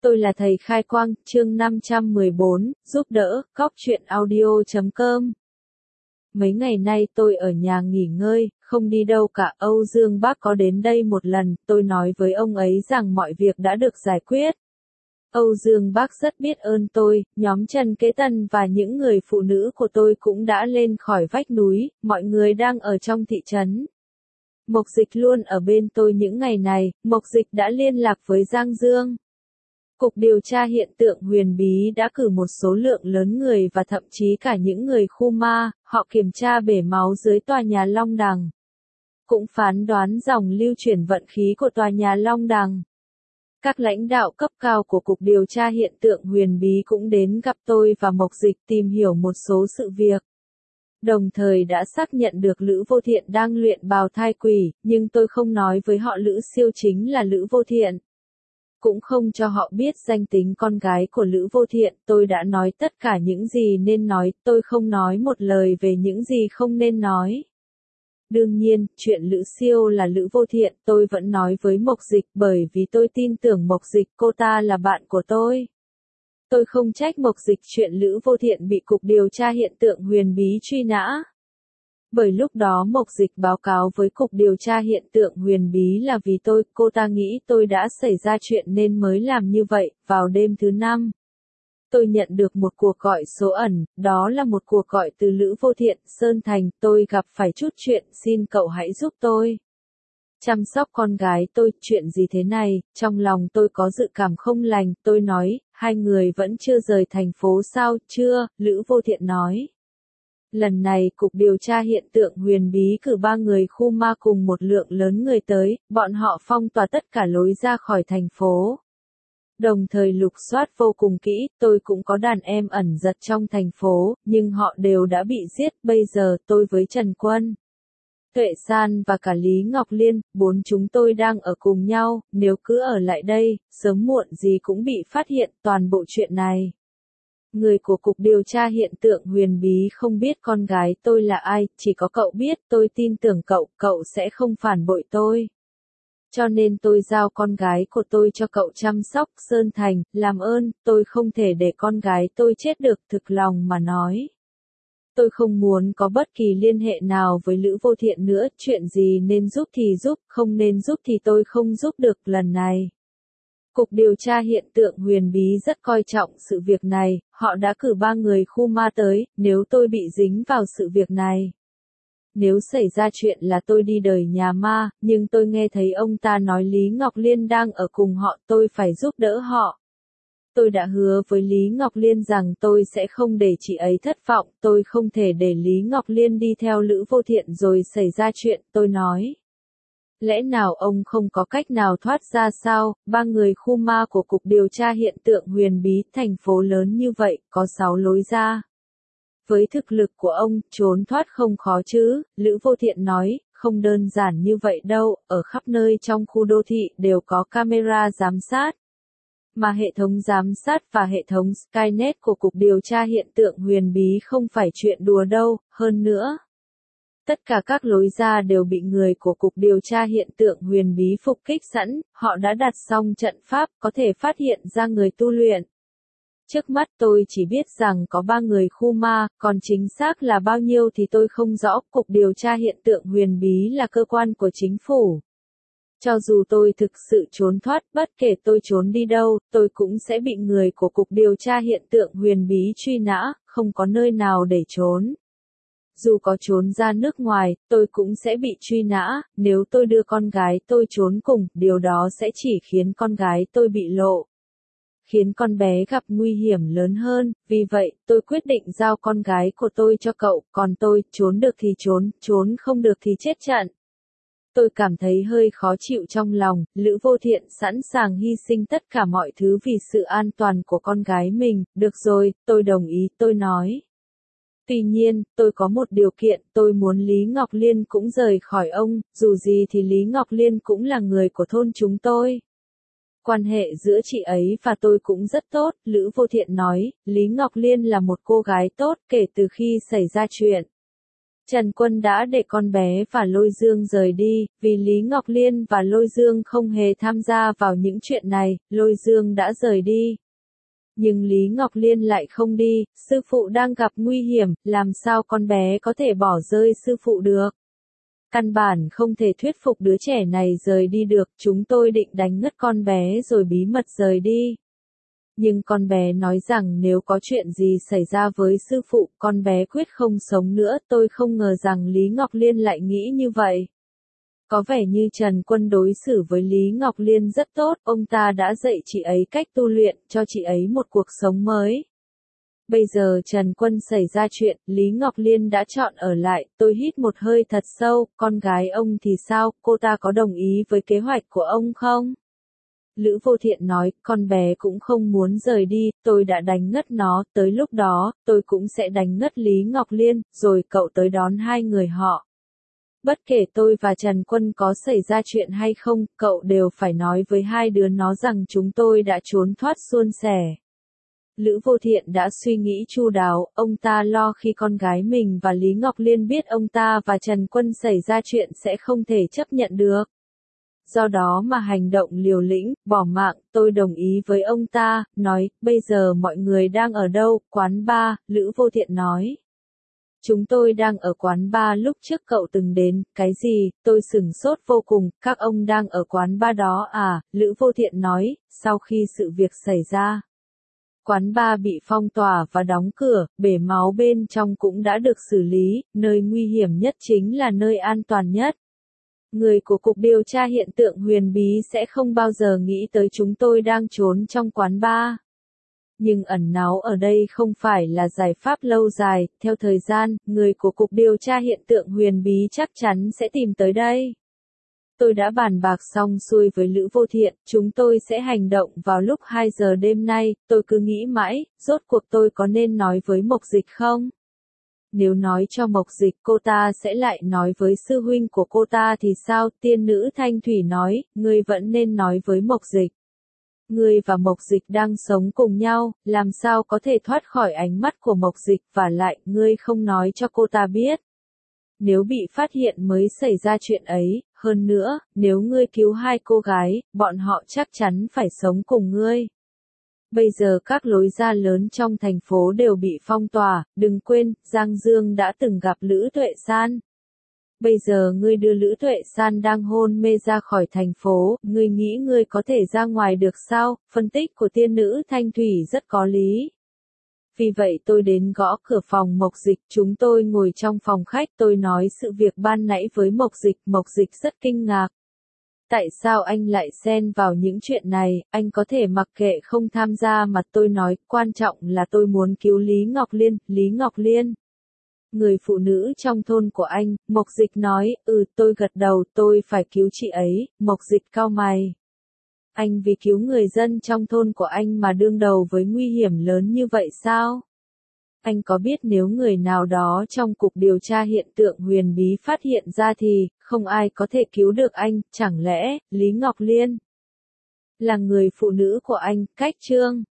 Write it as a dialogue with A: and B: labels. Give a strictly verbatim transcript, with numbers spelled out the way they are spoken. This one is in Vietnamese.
A: Tôi là thầy Khai Quang, chương năm trăm mười bốn, giúp đỡ, cóc truyện audio chấm com. Mấy ngày nay tôi ở nhà nghỉ ngơi, không đi đâu cả. Âu Dương Bác có đến đây một lần, tôi nói với ông ấy rằng mọi việc đã được giải quyết. Âu Dương Bác rất biết ơn tôi, nhóm Trần Kế Tần và những người phụ nữ của tôi cũng đã lên khỏi vách núi, mọi người đang ở trong thị trấn. Mộc Dịch luôn ở bên tôi những ngày này, Mộc Dịch đã liên lạc với Giang Dương. Cục điều tra hiện tượng huyền bí đã cử một số lượng lớn người và thậm chí cả những người khu ma, họ kiểm tra bể máu dưới tòa nhà Long Đằng. Cũng phán đoán dòng lưu chuyển vận khí của tòa nhà Long Đằng. Các lãnh đạo cấp cao của Cục điều tra hiện tượng huyền bí cũng đến gặp tôi và Mộc Dịch tìm hiểu một số sự việc. Đồng thời đã xác nhận được Lữ Vô Thiện đang luyện bào thai quỷ, nhưng tôi không nói với họ Lữ Siêu chính là Lữ Vô Thiện. Cũng không cho họ biết danh tính con gái của Lữ Vô Thiện, tôi đã nói tất cả những gì nên nói, tôi không nói một lời về những gì không nên nói. Đương nhiên, chuyện Lữ Siêu là Lữ Vô Thiện, tôi vẫn nói với Mộc Dịch bởi vì tôi tin tưởng Mộc Dịch, cô ta là bạn của tôi. Tôi không trách Mộc Dịch chuyện Lữ Vô Thiện bị Cục điều tra hiện tượng huyền bí truy nã. Bởi lúc đó Mộc Dịch báo cáo với Cục điều tra hiện tượng huyền bí là vì tôi, cô ta nghĩ tôi đã xảy ra chuyện nên mới làm như vậy. Vào đêm thứ năm, tôi nhận được một cuộc gọi số ẩn, đó là một cuộc gọi từ Lữ Vô Thiện, Sơn Thành, tôi gặp phải chút chuyện, xin cậu hãy giúp tôi chăm sóc con gái tôi. Chuyện gì thế này? Trong lòng tôi có dự cảm không lành, tôi nói, hai người vẫn chưa rời thành phố sao? Chưa, Lữ Vô Thiện nói. Lần này Cục điều tra hiện tượng huyền bí cử ba người khu ma cùng một lượng lớn người tới, bọn họ phong tỏa tất cả lối ra khỏi thành phố. Đồng thời lục soát vô cùng kỹ, tôi cũng có đàn em ẩn giật trong thành phố, nhưng họ đều đã bị giết. Bây giờ tôi với Trần Quân, Tuệ San và cả Lý Ngọc Liên, bốn chúng tôi đang ở cùng nhau, nếu cứ ở lại đây, sớm muộn gì cũng bị phát hiện toàn bộ chuyện này. Người của Cục điều tra hiện tượng huyền bí không biết con gái tôi là ai, chỉ có cậu biết, tôi tin tưởng cậu, cậu sẽ không phản bội tôi. Cho nên tôi giao con gái của tôi cho cậu chăm sóc. Sơn Thành, làm ơn, tôi không thể để con gái tôi chết được, thực lòng mà nói. Tôi không muốn có bất kỳ liên hệ nào với Lữ Vô Thiện nữa, chuyện gì nên giúp thì giúp, không nên giúp thì tôi không giúp được lần này. Cục điều tra hiện tượng huyền bí rất coi trọng sự việc này, họ đã cử ba người khu ma tới, nếu tôi bị dính vào sự việc này. Nếu xảy ra chuyện là tôi đi đời nhà ma, nhưng tôi nghe thấy ông ta nói Lý Ngọc Liên đang ở cùng họ, tôi phải giúp đỡ họ. Tôi đã hứa với Lý Ngọc Liên rằng tôi sẽ không để chị ấy thất vọng, tôi không thể để Lý Ngọc Liên đi theo Lữ Vô Thiện rồi xảy ra chuyện, tôi nói. Lẽ nào ông không có cách nào thoát ra sao? Ba người khu ma của Cục điều tra hiện tượng huyền bí, thành phố lớn như vậy, có sáu lối ra. Với thực lực của ông, trốn thoát không khó chứ, Lữ Vô Thiện nói, không đơn giản như vậy đâu, ở khắp nơi trong khu đô thị đều có camera giám sát. Mà hệ thống giám sát và hệ thống Skynet của Cục điều tra hiện tượng huyền bí không phải chuyện đùa đâu, hơn nữa. Tất cả các lối ra đều bị người của Cục điều tra hiện tượng huyền bí phục kích sẵn, họ đã đặt xong trận pháp, có thể phát hiện ra người tu luyện. Trước mắt tôi chỉ biết rằng có ba người khu ma, còn chính xác là bao nhiêu thì tôi không rõ. Cục điều tra hiện tượng huyền bí là cơ quan của chính phủ. Cho dù tôi thực sự trốn thoát, bất kể tôi trốn đi đâu, tôi cũng sẽ bị người của Cục điều tra hiện tượng huyền bí truy nã, không có nơi nào để trốn. Dù có trốn ra nước ngoài, tôi cũng sẽ bị truy nã, nếu tôi đưa con gái tôi trốn cùng, điều đó sẽ chỉ khiến con gái tôi bị lộ. Khiến con bé gặp nguy hiểm lớn hơn, vì vậy, tôi quyết định giao con gái của tôi cho cậu, còn tôi, trốn được thì trốn, trốn không được thì chết trận. Tôi cảm thấy hơi khó chịu trong lòng, Lữ Vô Thiện sẵn sàng hy sinh tất cả mọi thứ vì sự an toàn của con gái mình, được rồi, tôi đồng ý, tôi nói. Tuy nhiên, tôi có một điều kiện, tôi muốn Lý Ngọc Liên cũng rời khỏi ông, dù gì thì Lý Ngọc Liên cũng là người của thôn chúng tôi. Quan hệ giữa chị ấy và tôi cũng rất tốt, Lữ Vô Thiện nói, Lý Ngọc Liên là một cô gái tốt kể từ khi xảy ra chuyện. Trần Quân đã để con bé và Lôi Dương rời đi, vì Lý Ngọc Liên và Lôi Dương không hề tham gia vào những chuyện này, Lôi Dương đã rời đi. Nhưng Lý Ngọc Liên lại không đi, sư phụ đang gặp nguy hiểm, làm sao con bé có thể bỏ rơi sư phụ được. Căn bản không thể thuyết phục đứa trẻ này rời đi được, chúng tôi định đánh ngất con bé rồi bí mật rời đi. Nhưng con bé nói rằng nếu có chuyện gì xảy ra với sư phụ, con bé quyết không sống nữa, tôi không ngờ rằng Lý Ngọc Liên lại nghĩ như vậy. Có vẻ như Trần Quân đối xử với Lý Ngọc Liên rất tốt, ông ta đã dạy chị ấy cách tu luyện, cho chị ấy một cuộc sống mới. Bây giờ Trần Quân xảy ra chuyện, Lý Ngọc Liên đã chọn ở lại, tôi hít một hơi thật sâu, con gái ông thì sao, cô ta có đồng ý với kế hoạch của ông không? Lữ Vô Thiện nói, con bé cũng không muốn rời đi, tôi đã đánh ngất nó, tới lúc đó, tôi cũng sẽ đánh ngất Lý Ngọc Liên, rồi cậu tới đón hai người họ. Bất kể tôi và Trần Quân có xảy ra chuyện hay không, cậu đều phải nói với hai đứa nó rằng chúng tôi đã trốn thoát suôn sẻ. Lữ Vô Thiện đã suy nghĩ chu đáo, ông ta lo khi con gái mình và Lý Ngọc Liên biết ông ta và Trần Quân xảy ra chuyện sẽ không thể chấp nhận được. Do đó mà hành động liều lĩnh, bỏ mạng, tôi đồng ý với ông ta, nói, bây giờ mọi người đang ở đâu, quán bar, Lữ Vô Thiện nói. Chúng tôi đang ở quán bar lúc trước cậu từng đến, cái gì, tôi sửng sốt vô cùng, các ông đang ở quán bar đó à, Lữ Vô Thiện nói, sau khi sự việc xảy ra. Quán bar bị phong tỏa và đóng cửa, bể máu bên trong cũng đã được xử lý, nơi nguy hiểm nhất chính là nơi an toàn nhất. Người của Cục Điều tra Hiện tượng Huyền Bí sẽ không bao giờ nghĩ tới chúng tôi đang trốn trong quán bar. Nhưng ẩn náu ở đây không phải là giải pháp lâu dài, theo thời gian, người của Cục Điều tra Hiện tượng Huyền Bí chắc chắn sẽ tìm tới đây. Tôi đã bàn bạc xong xuôi với Lữ Vô Thiện, chúng tôi sẽ hành động vào lúc hai giờ đêm nay, tôi cứ nghĩ mãi, rốt cuộc tôi có nên nói với Mộc Dịch không? Nếu nói cho Mộc Dịch cô ta sẽ lại nói với sư huynh của cô ta thì sao? Tiên nữ Thanh Thủy nói, ngươi vẫn nên nói với Mộc Dịch. Ngươi và Mộc Dịch đang sống cùng nhau, làm sao có thể thoát khỏi ánh mắt của Mộc Dịch, và lại, ngươi không nói cho cô ta biết. Nếu bị phát hiện mới xảy ra chuyện ấy, hơn nữa, nếu ngươi cứu hai cô gái, bọn họ chắc chắn phải sống cùng ngươi. Bây giờ các lối ra lớn trong thành phố đều bị phong tỏa, đừng quên, Giang Dương đã từng gặp Lữ Tuệ San. Bây giờ ngươi đưa Lữ Tuệ San đang hôn mê ra khỏi thành phố, ngươi nghĩ ngươi có thể ra ngoài được sao? Phân tích của tiên nữ Thanh Thủy rất có lý. Vì vậy tôi đến gõ cửa phòng Mộc Dịch, chúng tôi ngồi trong phòng khách, tôi nói sự việc ban nãy với Mộc Dịch, Mộc Dịch rất kinh ngạc. Tại sao anh lại xen vào những chuyện này, anh có thể mặc kệ không tham gia mà tôi nói, quan trọng là tôi muốn cứu Lý Ngọc Liên, Lý Ngọc Liên. Người phụ nữ trong thôn của anh, Mộc Dịch nói, ừ tôi gật đầu, tôi phải cứu chị ấy, Mộc Dịch cau mày. Anh vì cứu người dân trong thôn của anh mà đương đầu với nguy hiểm lớn như vậy sao? Anh có biết nếu người nào đó trong Cục Điều tra Hiện tượng Huyền Bí phát hiện ra thì, không ai có thể cứu được anh, chẳng lẽ, Lý Ngọc Liên là người phụ nữ của anh, cách chương.